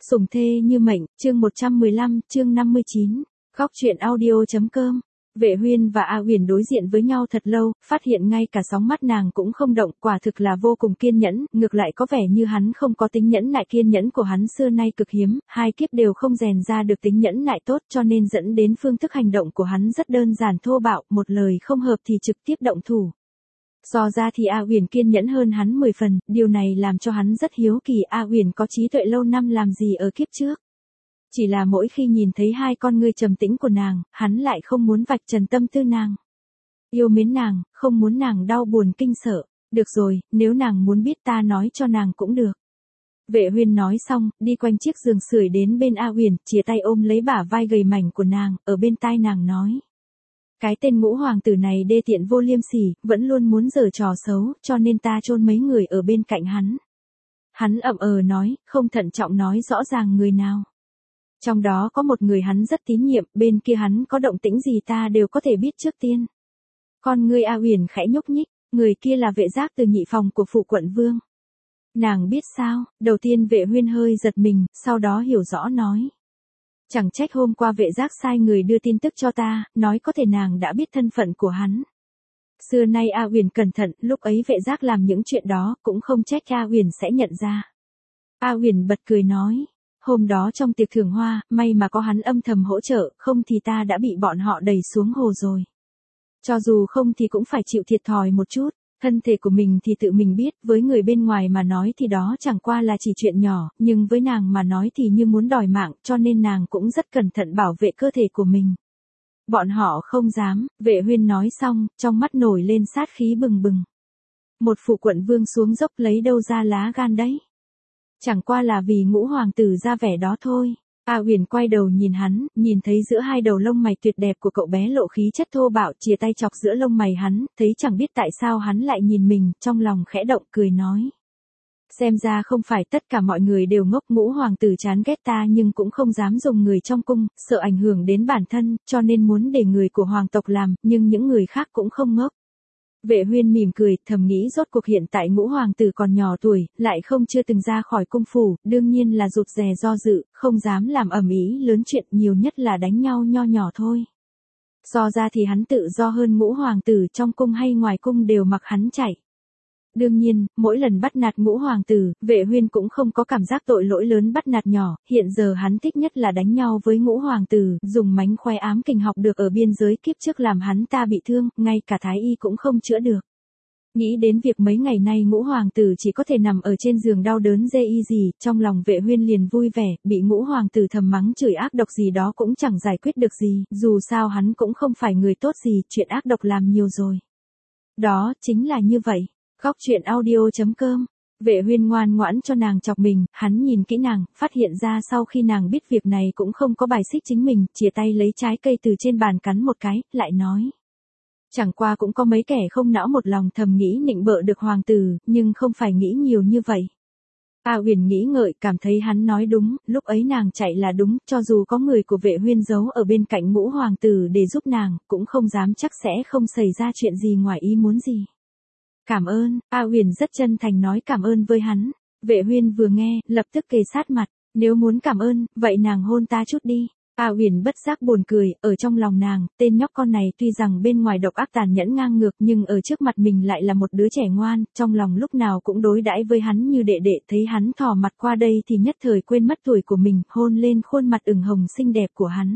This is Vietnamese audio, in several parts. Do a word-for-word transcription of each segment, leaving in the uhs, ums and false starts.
Sủng thê như mệnh, chương một trăm mười lăm, chương năm mươi chín. Góc truyện audio.com. Vệ Huyên và A Uyển đối diện với nhau thật lâu, phát hiện ngay cả sóng mắt nàng cũng không động, quả thực là vô cùng kiên nhẫn, ngược lại có vẻ như hắn không có tính nhẫn nại, kiên nhẫn của hắn xưa nay cực hiếm, hai kiếp đều không rèn ra được tính nhẫn nại tốt, cho nên dẫn đến phương thức hành động của hắn rất đơn giản thô bạo, một lời không hợp thì trực tiếp động thủ. So ra thì A Uyển kiên nhẫn hơn hắn mười phần, điều này làm cho hắn rất hiếu kỳ A Uyển có trí tuệ lâu năm làm gì ở kiếp trước. Chỉ là mỗi khi nhìn thấy hai con ngươi trầm tĩnh của nàng, hắn lại không muốn vạch trần tâm tư nàng. Yêu mến nàng, không muốn nàng đau buồn kinh sợ. Được rồi, nếu nàng muốn biết ta nói cho nàng cũng được. Vệ Huyên nói xong, đi quanh chiếc giường sưởi đến bên A Uyển, chìa tay ôm lấy bả vai gầy mảnh của nàng, ở bên tai nàng nói. Cái tên ngũ hoàng tử này đê tiện vô liêm sỉ, vẫn luôn muốn giở trò xấu, cho nên ta chôn mấy người ở bên cạnh hắn. Hắn ậm ờ nói, không thận trọng nói rõ ràng người nào. Trong đó có một người hắn rất tín nhiệm, bên kia hắn có động tĩnh gì ta đều có thể biết trước tiên. Con ngươi A Uyển khẽ nhúc nhích, người kia là Vệ Giác từ nhị phòng của phủ quận vương. Nàng biết sao? Đầu tiên Vệ Huyên hơi giật mình, sau đó hiểu rõ nói. Chẳng trách hôm qua Vệ Giác sai người đưa tin tức cho ta, nói có thể nàng đã biết thân phận của hắn. Xưa nay A Uyển cẩn thận, lúc ấy Vệ Giác làm những chuyện đó, cũng không trách A Uyển sẽ nhận ra. A Uyển bật cười nói. Hôm đó trong tiệc thưởng hoa, may mà có hắn âm thầm hỗ trợ, không thì ta đã bị bọn họ đẩy xuống hồ rồi. Cho dù không thì cũng phải chịu thiệt thòi một chút, thân thể của mình thì tự mình biết, với người bên ngoài mà nói thì đó chẳng qua là chỉ chuyện nhỏ, nhưng với nàng mà nói thì như muốn đòi mạng, cho nên nàng cũng rất cẩn thận bảo vệ cơ thể của mình. Bọn họ không dám, Vệ Huyên nói xong, trong mắt nổi lên sát khí bừng bừng. Một phụ quận vương xuống dốc lấy đâu ra lá gan đấy. Chẳng qua là vì ngũ hoàng tử ra vẻ đó thôi. A Uyển quay đầu nhìn hắn, nhìn thấy giữa hai đầu lông mày tuyệt đẹp của cậu bé lộ khí chất thô bạo, chìa tay chọc giữa lông mày hắn, thấy chẳng biết tại sao hắn lại nhìn mình, trong lòng khẽ động cười nói. Xem ra không phải tất cả mọi người đều ngốc, ngũ hoàng tử chán ghét ta nhưng cũng không dám dùng người trong cung, sợ ảnh hưởng đến bản thân, cho nên muốn để người của hoàng tộc làm, nhưng những người khác cũng không ngốc. Vệ Huyên mỉm cười, thầm nghĩ rốt cuộc hiện tại ngũ hoàng tử còn nhỏ tuổi, lại không chưa từng ra khỏi cung phủ, đương nhiên là rụt rè do dự, không dám làm ầm ĩ lớn chuyện, nhiều nhất là đánh nhau nho nhỏ thôi. So ra thì hắn tự do hơn ngũ hoàng tử, trong cung hay ngoài cung đều mặc hắn chạy. Đương nhiên, mỗi lần bắt nạt ngũ hoàng tử, Vệ Huyên cũng không có cảm giác tội lỗi lớn bắt nạt nhỏ, hiện giờ hắn thích nhất là đánh nhau với ngũ hoàng tử, dùng mánh khoe ám kình học được ở biên giới kiếp trước làm hắn ta bị thương, ngay cả thái y cũng không chữa được. Nghĩ đến việc mấy ngày nay ngũ hoàng tử chỉ có thể nằm ở trên giường đau đớn dê y gì, trong lòng Vệ Huyên liền vui vẻ, bị ngũ hoàng tử thầm mắng chửi ác độc gì đó cũng chẳng giải quyết được gì, dù sao hắn cũng không phải người tốt gì, chuyện ác độc làm nhiều rồi. Đó, chính là như vậy. Góc truyện audio.com. Vệ Huyên ngoan ngoãn cho nàng chọc mình, hắn nhìn kỹ nàng, phát hiện ra sau khi nàng biết việc này cũng không có bài xích chính mình, chìa tay lấy trái cây từ trên bàn cắn một cái, lại nói. Chẳng qua cũng có mấy kẻ không não một lòng thầm nghĩ nịnh bợ được hoàng tử, nhưng không phải nghĩ nhiều như vậy. A Uyển nghĩ ngợi, cảm thấy hắn nói đúng, lúc ấy nàng chạy là đúng, cho dù có người của Vệ Huyên giấu ở bên cạnh ngũ hoàng tử để giúp nàng, cũng không dám chắc sẽ không xảy ra chuyện gì ngoài ý muốn gì. Cảm ơn, A Uyển rất chân thành nói cảm ơn với hắn. Vệ Huyên vừa nghe, lập tức kề sát mặt, nếu muốn cảm ơn, vậy nàng hôn ta chút đi. A Uyển bất giác buồn cười, ở trong lòng nàng, tên nhóc con này tuy rằng bên ngoài độc ác tàn nhẫn ngang ngược nhưng ở trước mặt mình lại là một đứa trẻ ngoan, trong lòng lúc nào cũng đối đãi với hắn như đệ đệ, thấy hắn thò mặt qua đây thì nhất thời quên mất tuổi của mình, hôn lên khuôn mặt ửng hồng xinh đẹp của hắn.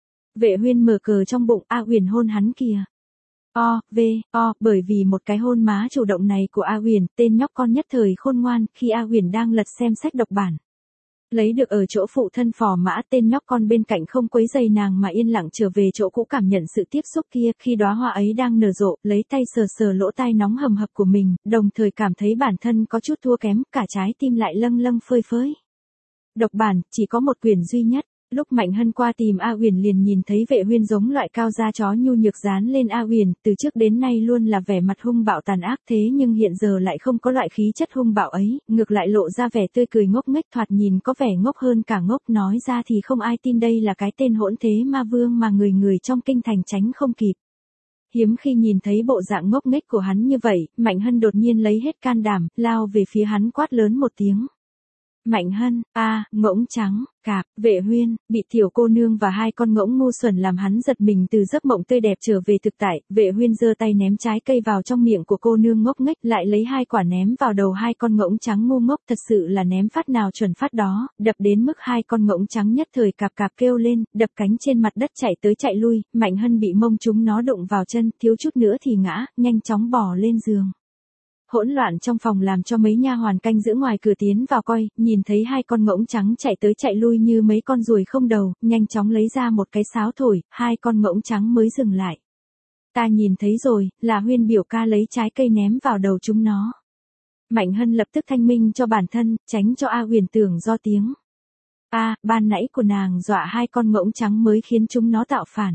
Vệ Huyên mở cờ trong bụng, A Uyển hôn hắn kìa. O, V, O, bởi vì một cái hôn má chủ động này của A Uyển, tên nhóc con nhất thời khôn ngoan, khi A Uyển đang lật xem sách độc bản. Lấy được ở chỗ phụ thân phò mã, tên nhóc con bên cạnh không quấy giày nàng mà yên lặng trở về chỗ cũ cảm nhận sự tiếp xúc kia, khi đóa hoa ấy đang nở rộ, lấy tay sờ sờ lỗ tai nóng hầm hập của mình, đồng thời cảm thấy bản thân có chút thua kém, cả trái tim lại lâng lâng phơi phới. Độc bản, chỉ có một quyển duy nhất. Lúc Mạnh Hân qua tìm A Uyển liền nhìn thấy Vệ Huyên giống loại cao da chó nhu nhược dán lên A Uyển, từ trước đến nay luôn là vẻ mặt hung bạo tàn ác thế nhưng hiện giờ lại không có loại khí chất hung bạo ấy, ngược lại lộ ra vẻ tươi cười ngốc nghếch thoạt nhìn có vẻ ngốc hơn cả ngốc, nói ra thì không ai tin đây là cái tên hỗn thế ma vương mà người người trong kinh thành tránh không kịp. Hiếm khi nhìn thấy bộ dạng ngốc nghếch của hắn như vậy, Mạnh Hân đột nhiên lấy hết can đảm, lao về phía hắn quát lớn một tiếng. Mạnh Hân, a, ngỗng trắng, cạp, Vệ Huyên, bị tiểu cô nương và hai con ngỗng ngu xuẩn làm hắn giật mình từ giấc mộng tươi đẹp trở về thực tại, Vệ Huyên giơ tay ném trái cây vào trong miệng của cô nương ngốc nghếch, lại lấy hai quả ném vào đầu hai con ngỗng trắng ngu ngốc, thật sự là ném phát nào chuẩn phát đó, đập đến mức hai con ngỗng trắng nhất thời cạp cạp kêu lên, đập cánh trên mặt đất chạy tới chạy lui, Mạnh Hân bị mông chúng nó đụng vào chân, thiếu chút nữa thì ngã, nhanh chóng bò lên giường. Hỗn loạn trong phòng làm cho mấy nha hoàn canh giữ ngoài cửa tiến vào coi, nhìn thấy hai con ngỗng trắng chạy tới chạy lui như mấy con ruồi không đầu, nhanh chóng lấy ra một cái sáo thổi, hai con ngỗng trắng mới dừng lại. Ta nhìn thấy rồi, là Huyên biểu ca lấy trái cây ném vào đầu chúng nó. Mạnh Hân lập tức thanh minh cho bản thân, tránh cho A Huyền tưởng do tiếng. A, ban nãy của nàng dọa hai con ngỗng trắng mới khiến chúng nó tạo phản.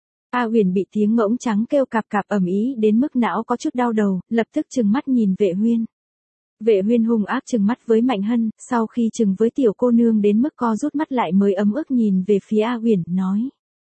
A Huyền bị tiếng ngỗng trắng kêu cạp cạp ầm ĩ đến mức não có chút đau đầu, lập tức trừng mắt nhìn Vệ Huyên. Vệ Huyên hung ác trừng mắt với Mạnh Hân, sau khi trừng với tiểu cô nương đến mức co rút mắt lại mới ấm ức nhìn về phía A Huyền, nói.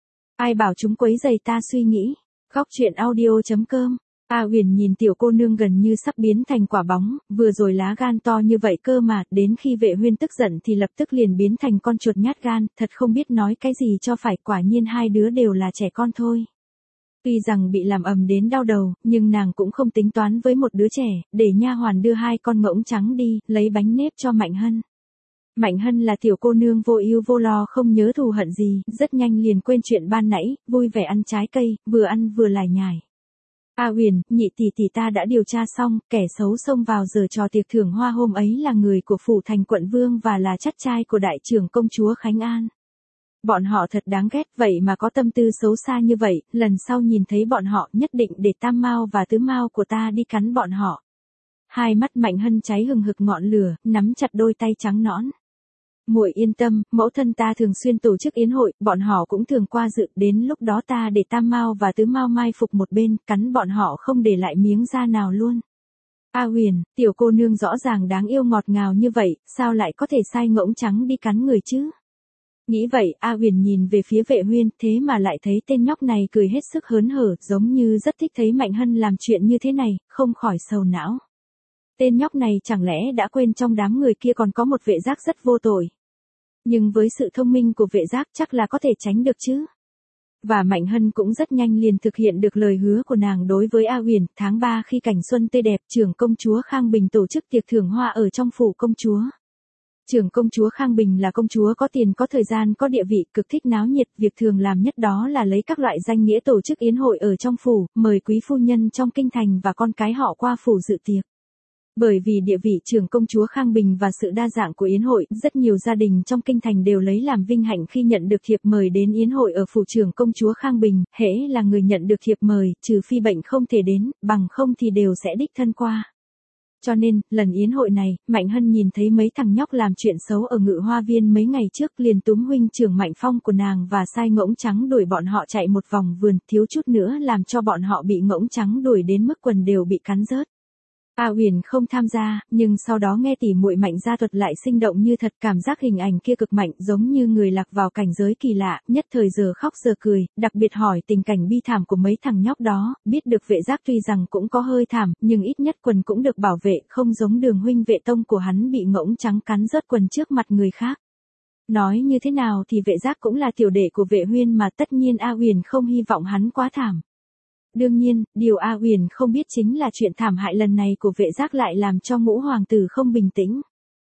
Ai bảo chúng quấy rầy ta suy nghĩ, góc truyện audio chấm com. A Huyền nhìn tiểu cô nương gần như sắp biến thành quả bóng, vừa rồi lá gan to như vậy cơ mà, đến khi Vệ Huyên tức giận thì lập tức liền biến thành con chuột nhát gan, thật không biết nói cái gì cho phải, quả nhiên hai đứa đều là trẻ con thôi. Tuy rằng bị làm ầm đến đau đầu, nhưng nàng cũng không tính toán với một đứa trẻ, để nha hoàn đưa hai con ngỗng trắng đi, lấy bánh nếp cho Mạnh Hân. Mạnh Hân là tiểu cô nương vô ưu vô lo không nhớ thù hận gì, rất nhanh liền quên chuyện ban nãy, vui vẻ ăn trái cây, vừa ăn vừa lải nhải. A Huyền, nhị tỷ tỷ ta đã điều tra xong, kẻ xấu xông vào giờ trò tiệc thưởng hoa hôm ấy là người của phủ thành quận vương và là chắt trai của đại trưởng công chúa Khánh An. Bọn họ thật đáng ghét, vậy mà có tâm tư xấu xa như vậy, lần sau nhìn thấy bọn họ nhất định để tam mao và tứ mao của ta đi cắn bọn họ. Hai mắt Mạnh Hân cháy hừng hực ngọn lửa, nắm chặt đôi tay trắng nõn. Muội yên tâm, mẫu thân ta thường xuyên tổ chức yến hội, bọn họ cũng thường qua dự, đến lúc đó ta để tam mao và tứ mao mai phục một bên, cắn bọn họ không để lại miếng da nào luôn. A Huyền, tiểu cô nương rõ ràng đáng yêu ngọt ngào như vậy, sao lại có thể sai ngỗng trắng đi cắn người chứ? Nghĩ vậy, A Huyền nhìn về phía Vệ Huyên, thế mà lại thấy tên nhóc này cười hết sức hớn hở, giống như rất thích thấy Mạnh Hân làm chuyện như thế này, không khỏi sầu não. Tên nhóc này chẳng lẽ đã quên trong đám người kia còn có một vệ giác rất vô tội. Nhưng với sự thông minh của vệ giác chắc là có thể tránh được chứ. Và Mạnh Hân cũng rất nhanh liền thực hiện được lời hứa của nàng đối với A Huyền, tháng ba khi cảnh xuân tươi đẹp, trưởng công chúa Khang Bình tổ chức tiệc thưởng hoa ở trong phủ công chúa. Trưởng công chúa Khang Bình là công chúa có tiền có thời gian có địa vị, cực thích náo nhiệt, việc thường làm nhất đó là lấy các loại danh nghĩa tổ chức yến hội ở trong phủ, mời quý phu nhân trong kinh thành và con cái họ qua phủ dự tiệc. Bởi vì địa vị trưởng công chúa Khang Bình và sự đa dạng của yến hội, rất nhiều gia đình trong kinh thành đều lấy làm vinh hạnh khi nhận được thiệp mời đến yến hội ở phủ trưởng công chúa Khang Bình, hễ là người nhận được thiệp mời, trừ phi bệnh không thể đến, bằng không thì đều sẽ đích thân qua. Cho nên, lần yến hội này, Mạnh Hân nhìn thấy mấy thằng nhóc làm chuyện xấu ở Ngự Hoa Viên mấy ngày trước, liền túm huynh trưởng Mạnh Phong của nàng và sai ngỗng trắng đuổi bọn họ chạy một vòng vườn, thiếu chút nữa làm cho bọn họ bị ngỗng trắng đuổi đến mức quần đều bị cắn rớt. A Huyền không tham gia, nhưng sau đó nghe tỉ muội Mạnh gia thuật lại sinh động như thật, cảm giác hình ảnh kia cực mạnh, giống như người lạc vào cảnh giới kỳ lạ, nhất thời giờ khóc giờ cười, đặc biệt hỏi tình cảnh bi thảm của mấy thằng nhóc đó, biết được vệ giác tuy rằng cũng có hơi thảm, nhưng ít nhất quần cũng được bảo vệ, không giống Đường huynh vệ tông của hắn bị ngỗng trắng cắn rớt quần trước mặt người khác. Nói như thế nào thì vệ giác cũng là tiểu đệ của Vệ Huyên mà, tất nhiên A Huyền không hy vọng hắn quá thảm. Đương nhiên, điều A Huyền không biết chính là chuyện thảm hại lần này của vệ giác lại làm cho ngũ hoàng tử không bình tĩnh.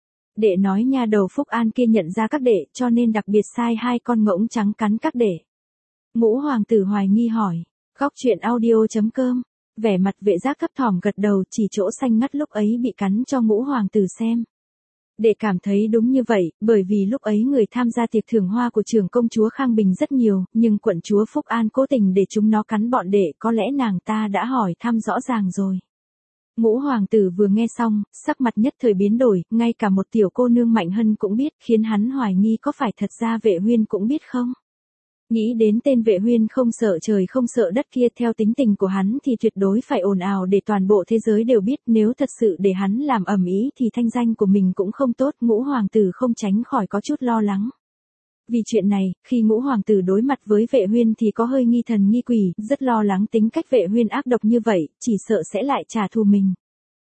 Đệ nói nha đầu Phúc An kia nhận ra các đệ, cho nên đặc biệt sai hai con ngỗng trắng cắn các đệ. Ngũ hoàng tử hoài nghi hỏi. Góc truyện audio chấm com. Vẻ mặt vệ giác thấp thỏm gật đầu, chỉ chỗ xanh ngắt lúc ấy bị cắn cho ngũ hoàng tử xem. Đệ cảm thấy đúng như vậy, bởi vì lúc ấy người tham gia tiệc thưởng hoa của trưởng công chúa Khang Bình rất nhiều, nhưng quận chúa Phúc An cố tình để chúng nó cắn bọn đệ, có lẽ nàng ta đã hỏi thăm rõ ràng rồi. Ngũ hoàng tử vừa nghe xong, sắc mặt nhất thời biến đổi, ngay cả một tiểu cô nương Mạnh Hân cũng biết, khiến hắn hoài nghi có phải thật ra Vệ Huyên cũng biết không. Nghĩ đến tên Vệ Huyên không sợ trời không sợ đất kia, theo tính tình của hắn thì tuyệt đối phải ồn ào để toàn bộ thế giới đều biết, nếu thật sự để hắn làm ầm ĩ thì thanh danh của mình cũng không tốt, ngũ hoàng tử không tránh khỏi có chút lo lắng. Vì chuyện này, khi ngũ hoàng tử đối mặt với Vệ Huyên thì có hơi nghi thần nghi quỷ, rất lo lắng tính cách Vệ Huyên ác độc như vậy, chỉ sợ sẽ lại trả thù mình.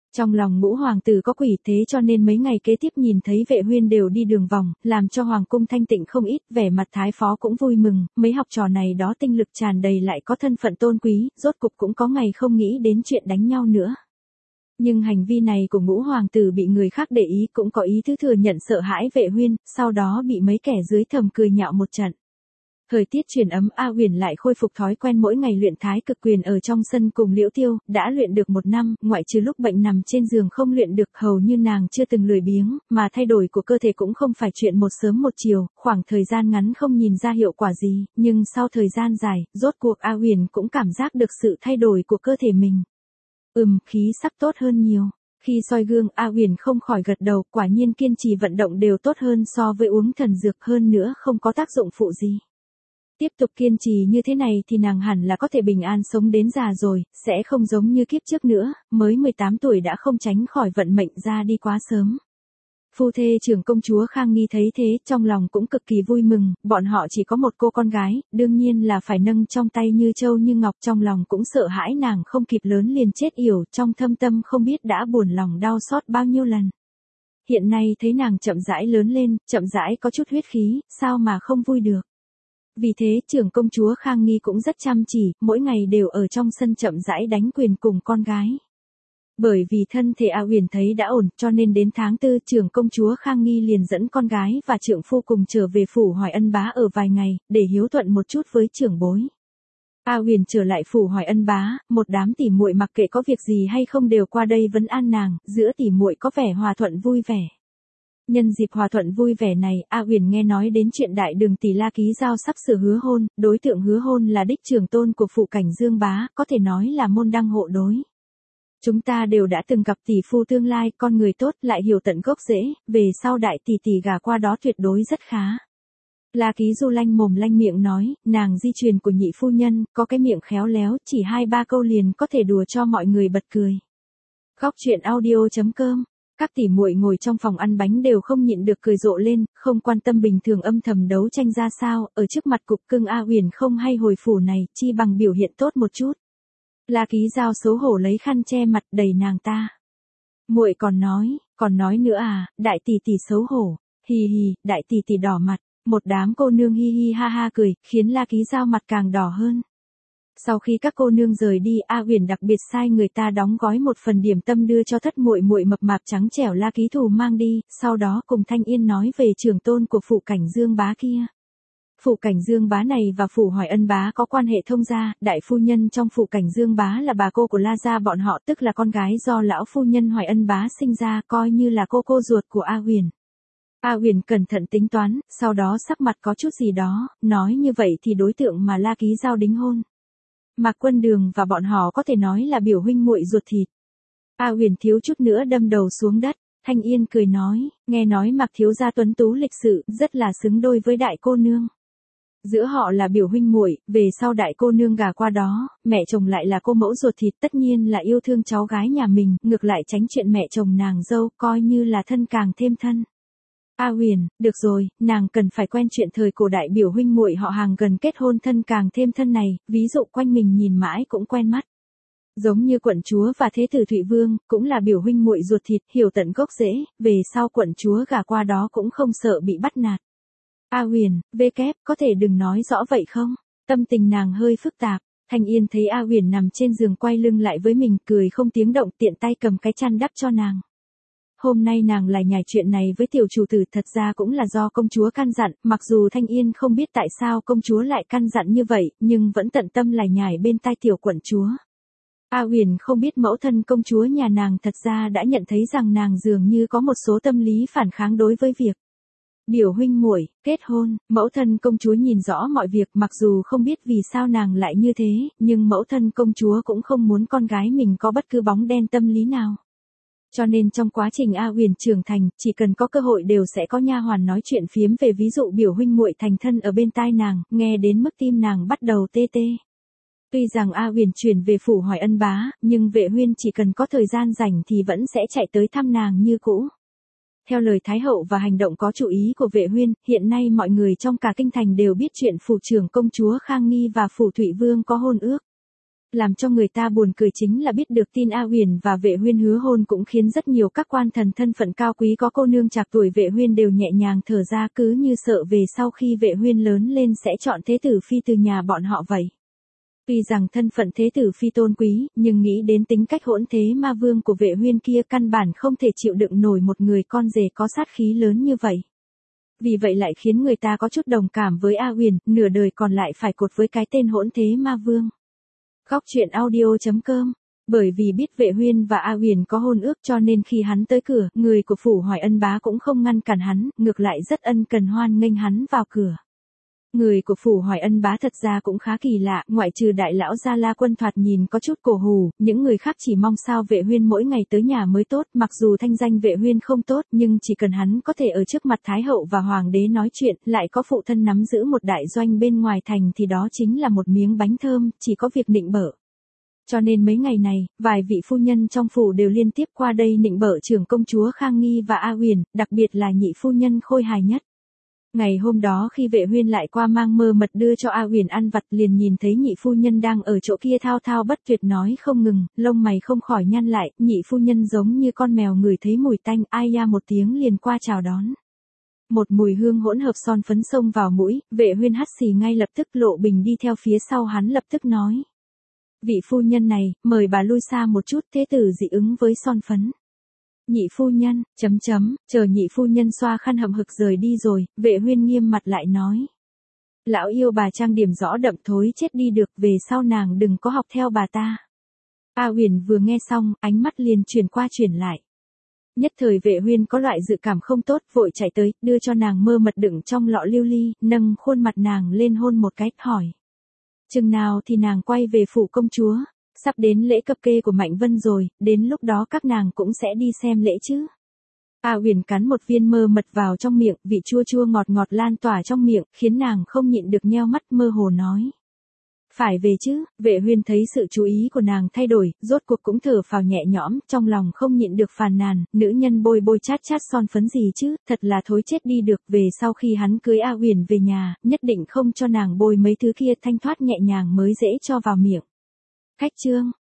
Trong lòng Ngũ hoàng tử có quỷ, thế cho nên mấy ngày kế tiếp nhìn thấy Vệ Huyên đều đi đường vòng, làm cho hoàng cung thanh tịnh không ít, vẻ mặt thái phó cũng vui mừng, mấy học trò này đó tinh lực tràn đầy lại có thân phận tôn quý, rốt cục cũng có ngày không nghĩ đến chuyện đánh nhau nữa. Nhưng hành vi này của Ngũ hoàng tử bị người khác để ý, cũng có ý thứ thừa nhận sợ hãi Vệ Huyên, sau đó bị mấy kẻ dưới thầm cười nhạo một trận. Thời tiết chuyển ấm, A Uyển lại khôi phục thói quen mỗi ngày luyện thái cực quyền ở trong sân cùng Liễu Tiêu, đã luyện được một năm, ngoại trừ lúc bệnh nằm trên giường không luyện được, hầu như nàng chưa từng lười biếng, mà thay đổi của cơ thể cũng không phải chuyện một sớm một chiều, khoảng thời gian ngắn không nhìn ra hiệu quả gì, nhưng sau thời gian dài, rốt cuộc A Uyển cũng cảm giác được sự thay đổi của cơ thể mình. Ừm, khí sắc tốt hơn nhiều. Khi soi gương, A Uyển không khỏi gật đầu, quả nhiên kiên trì vận động đều tốt hơn so với uống thần dược, hơn nữa không có tác dụng phụ gì. Tiếp tục kiên trì như thế này thì nàng hẳn là có thể bình an sống đến già rồi, sẽ không giống như kiếp trước nữa, mới mười tám tuổi đã không tránh khỏi vận mệnh ra đi quá sớm. Phu thê trưởng công chúa Khang Nghi thấy thế, trong lòng cũng cực kỳ vui mừng, bọn họ chỉ có một cô con gái, đương nhiên là phải nâng trong tay như châu như ngọc, trong lòng cũng sợ hãi nàng không kịp lớn liền chết yểu, trong thâm tâm không biết đã buồn lòng đau xót bao nhiêu lần. Hiện nay thấy nàng chậm rãi lớn lên, chậm rãi có chút huyết khí, sao mà không vui được. Vì thế trưởng công chúa Khang Nghi cũng rất chăm chỉ, mỗi ngày đều ở trong sân chậm rãi đánh quyền cùng con gái. Bởi vì thân thể A Uyển thấy đã ổn, cho nên đến tháng tư trưởng công chúa Khang Nghi liền dẫn con gái và trượng phu cùng trở về phủ Hoài Ân Bá ở vài ngày, để hiếu thuận một chút với trưởng bối. A Uyển trở lại phủ Hoài Ân Bá, một đám tỉ muội mặc kệ có việc gì hay không đều qua đây vấn an nàng, giữa tỉ muội có vẻ hòa thuận vui vẻ. Nhân dịp hòa thuận vui vẻ này, A Uyển nghe nói đến chuyện đại đường tỷ La Ký Giao sắp sửa hứa hôn, đối tượng hứa hôn là đích trưởng tôn của phủ Cảnh Dương Bá, có thể nói là môn đăng hộ đối. Chúng ta đều đã từng gặp tỷ phu tương lai, con người tốt lại hiểu tận gốc rễ, về sau đại tỷ tỷ gả qua đó tuyệt đối rất khá. La Ký Du lanh mồm lanh miệng nói, nàng di truyền của nhị phu nhân, có cái miệng khéo léo, chỉ hai ba câu liền có thể đùa cho mọi người bật cười. Góc truyện audio chấm com. Các tỷ muội ngồi trong phòng ăn bánh đều không nhịn được cười rộ lên, không quan tâm bình thường âm thầm đấu tranh ra sao, ở trước mặt cục cưng A Uyển không hay hồi phủ này, chi bằng biểu hiện tốt một chút. La Ký Giao xấu hổ lấy khăn che mặt đầy nàng ta. Muội còn nói, còn nói nữa à, đại tỷ tỷ xấu hổ, hì hì, đại tỷ tỷ đỏ mặt, một đám cô nương hi hi ha ha cười, khiến La Ký Giao mặt càng đỏ hơn. Sau khi các cô nương rời đi, A Uyển đặc biệt sai người ta đóng gói một phần điểm tâm đưa cho thất muội muội mập mạp trắng trẻo La Ký Thù mang đi, sau đó cùng Thanh Yên nói về trưởng tôn của phủ Cảnh Dương Bá kia. Phủ Cảnh Dương Bá này và phủ Hoài Ân Bá có quan hệ thông gia, đại phu nhân trong phủ Cảnh Dương Bá là bà cô của La gia bọn họ, tức là con gái do lão phu nhân Hoài Ân Bá sinh ra, coi như là cô cô ruột của A Uyển. A Uyển cẩn thận tính toán, sau đó sắc mặt có chút gì đó, nói như vậy thì đối tượng mà La Ký Giao đính hôn, Mạc Quân Đường và bọn họ có thể nói là biểu huynh muội ruột thịt. A Uyển thiếu chút nữa đâm đầu xuống đất, Thanh Yên cười nói, nghe nói Mạc thiếu gia tuấn tú lịch sự, rất là xứng đôi với đại cô nương. Giữa họ là biểu huynh muội, về sau đại cô nương gả qua đó, mẹ chồng lại là cô mẫu ruột thịt, tất nhiên là yêu thương cháu gái nhà mình, ngược lại tránh chuyện mẹ chồng nàng dâu, coi như là thân càng thêm thân. A Uyển, được rồi, nàng cần phải quen chuyện thời cổ đại biểu huynh muội họ hàng gần kết hôn thân càng thêm thân này, ví dụ quanh mình nhìn mãi cũng quen mắt. Giống như quận chúa và thế tử Thụy Vương, cũng là biểu huynh muội ruột thịt, hiểu tận gốc rễ, về sau quận chúa gả qua đó cũng không sợ bị bắt nạt. A Uyển, vê kép, có thể đừng nói rõ vậy không? Tâm tình nàng hơi phức tạp. Thanh Yên thấy A Uyển nằm trên giường quay lưng lại với mình, cười không tiếng động, tiện tay cầm cái chăn đắp cho nàng. Hôm nay nàng lại nhảy chuyện này với tiểu chủ tử, thật ra cũng là do công chúa căn dặn, mặc dù Thanh Yên không biết tại sao công chúa lại căn dặn như vậy, nhưng vẫn tận tâm lại nhảy bên tai tiểu quận chúa. A Uyển không biết mẫu thân công chúa nhà nàng thật ra đã nhận thấy rằng nàng dường như có một số tâm lý phản kháng đối với việc biểu huynh muội kết hôn. Mẫu thân công chúa nhìn rõ mọi việc, mặc dù không biết vì sao nàng lại như thế, nhưng mẫu thân công chúa cũng không muốn con gái mình có bất cứ bóng đen tâm lý nào. Cho nên trong quá trình A Uyển trưởng thành, chỉ cần có cơ hội đều sẽ có nha hoàn nói chuyện phiếm về ví dụ biểu huynh muội thành thân ở bên tai nàng, nghe đến mức tim nàng bắt đầu tê tê. Tuy rằng A Uyển chuyển về phủ Hoài Ân Bá, nhưng Vệ Huyên chỉ cần có thời gian rảnh thì vẫn sẽ chạy tới thăm nàng như cũ. Theo lời Thái hậu và hành động có chủ ý của Vệ Huyên, hiện nay mọi người trong cả kinh thành đều biết chuyện phủ trưởng công chúa Khang Nghi và phủ Thụy Vương có hôn ước. Làm cho người ta buồn cười chính là biết được tin A Uyển và Vệ Huyên hứa hôn cũng khiến rất nhiều các quan thần thân phận cao quý có cô nương trạc tuổi Vệ Huyên đều nhẹ nhàng thở ra, cứ như sợ về sau khi Vệ Huyên lớn lên sẽ chọn thế tử phi từ nhà bọn họ vậy. Tuy rằng thân phận thế tử phi tôn quý, nhưng nghĩ đến tính cách hỗn thế ma vương của Vệ Huyên kia căn bản không thể chịu đựng nổi một người con rể có sát khí lớn như vậy. Vì vậy lại khiến người ta có chút đồng cảm với A Uyển, nửa đời còn lại phải cột với cái tên hỗn thế ma vương. Góc truyện audio chấm com. Bởi vì biết Vệ Huyên và A Uyển có hôn ước cho nên khi hắn tới cửa, người của phủ Hoài Ân bá cũng không ngăn cản hắn, ngược lại rất ân cần hoan nghênh hắn vào cửa. Người của phủ Hoài Ân bá thật ra cũng khá kỳ lạ, ngoại trừ đại lão Gia La Quân thoạt nhìn có chút cổ hủ, những người khác chỉ mong sao Vệ Huyên mỗi ngày tới nhà mới tốt, mặc dù thanh danh Vệ Huyên không tốt, nhưng chỉ cần hắn có thể ở trước mặt Thái hậu và Hoàng đế nói chuyện, lại có phụ thân nắm giữ một đại doanh bên ngoài thành thì đó chính là một miếng bánh thơm, chỉ có việc nịnh bợ. Cho nên mấy ngày này, vài vị phu nhân trong phủ đều liên tiếp qua đây nịnh bợ trưởng công chúa Khang Nghi và A Uyển, đặc biệt là nhị phu nhân khôi hài nhất. Ngày hôm đó khi Vệ Huyên lại qua mang mơ mật đưa cho A Uyển ăn vặt liền nhìn thấy nhị phu nhân đang ở chỗ kia thao thao bất tuyệt nói không ngừng, lông mày không khỏi nhăn lại, nhị phu nhân giống như con mèo ngửi thấy mùi tanh, ai ya một tiếng liền qua chào đón. Một mùi hương hỗn hợp son phấn xông vào mũi, Vệ Huyên hắt xì ngay lập tức, Lộ Bình đi theo phía sau hắn lập tức nói. Vị phu nhân này, mời bà lui xa một chút, thế tử dị ứng với son phấn. Nhị phu nhân, chấm chấm, chờ nhị phu nhân xoa khăn hậm hực rời đi rồi, Vệ Huyên nghiêm mặt lại nói. Lão yêu bà trang điểm rõ đậm thối chết đi được, về sau nàng đừng có học theo bà ta. A Uyển vừa nghe xong, ánh mắt liền chuyển qua chuyển lại. Nhất thời Vệ Huyên có loại dự cảm không tốt, vội chạy tới, đưa cho nàng mơ mật đựng trong lọ lưu ly, nâng khuôn mặt nàng lên hôn một cái, hỏi. Chừng nào thì nàng quay về phủ công chúa? Sắp đến lễ cập kê của Mạnh Vân rồi, đến lúc đó các nàng cũng sẽ đi xem lễ chứ. A Uyển cắn một viên mơ mật vào trong miệng, vị chua chua ngọt ngọt lan tỏa trong miệng, khiến nàng không nhịn được nheo mắt mơ hồ nói. Phải về chứ, Vệ Huyên thấy sự chú ý của nàng thay đổi, rốt cuộc cũng thở phào nhẹ nhõm, trong lòng không nhịn được phàn nàn, nữ nhân bôi bôi chát chát son phấn gì chứ, thật là thối chết đi được, về sau khi hắn cưới A Uyển về nhà, nhất định không cho nàng bôi mấy thứ kia, thanh thoát nhẹ nhàng mới dễ cho vào miệng. Khách chương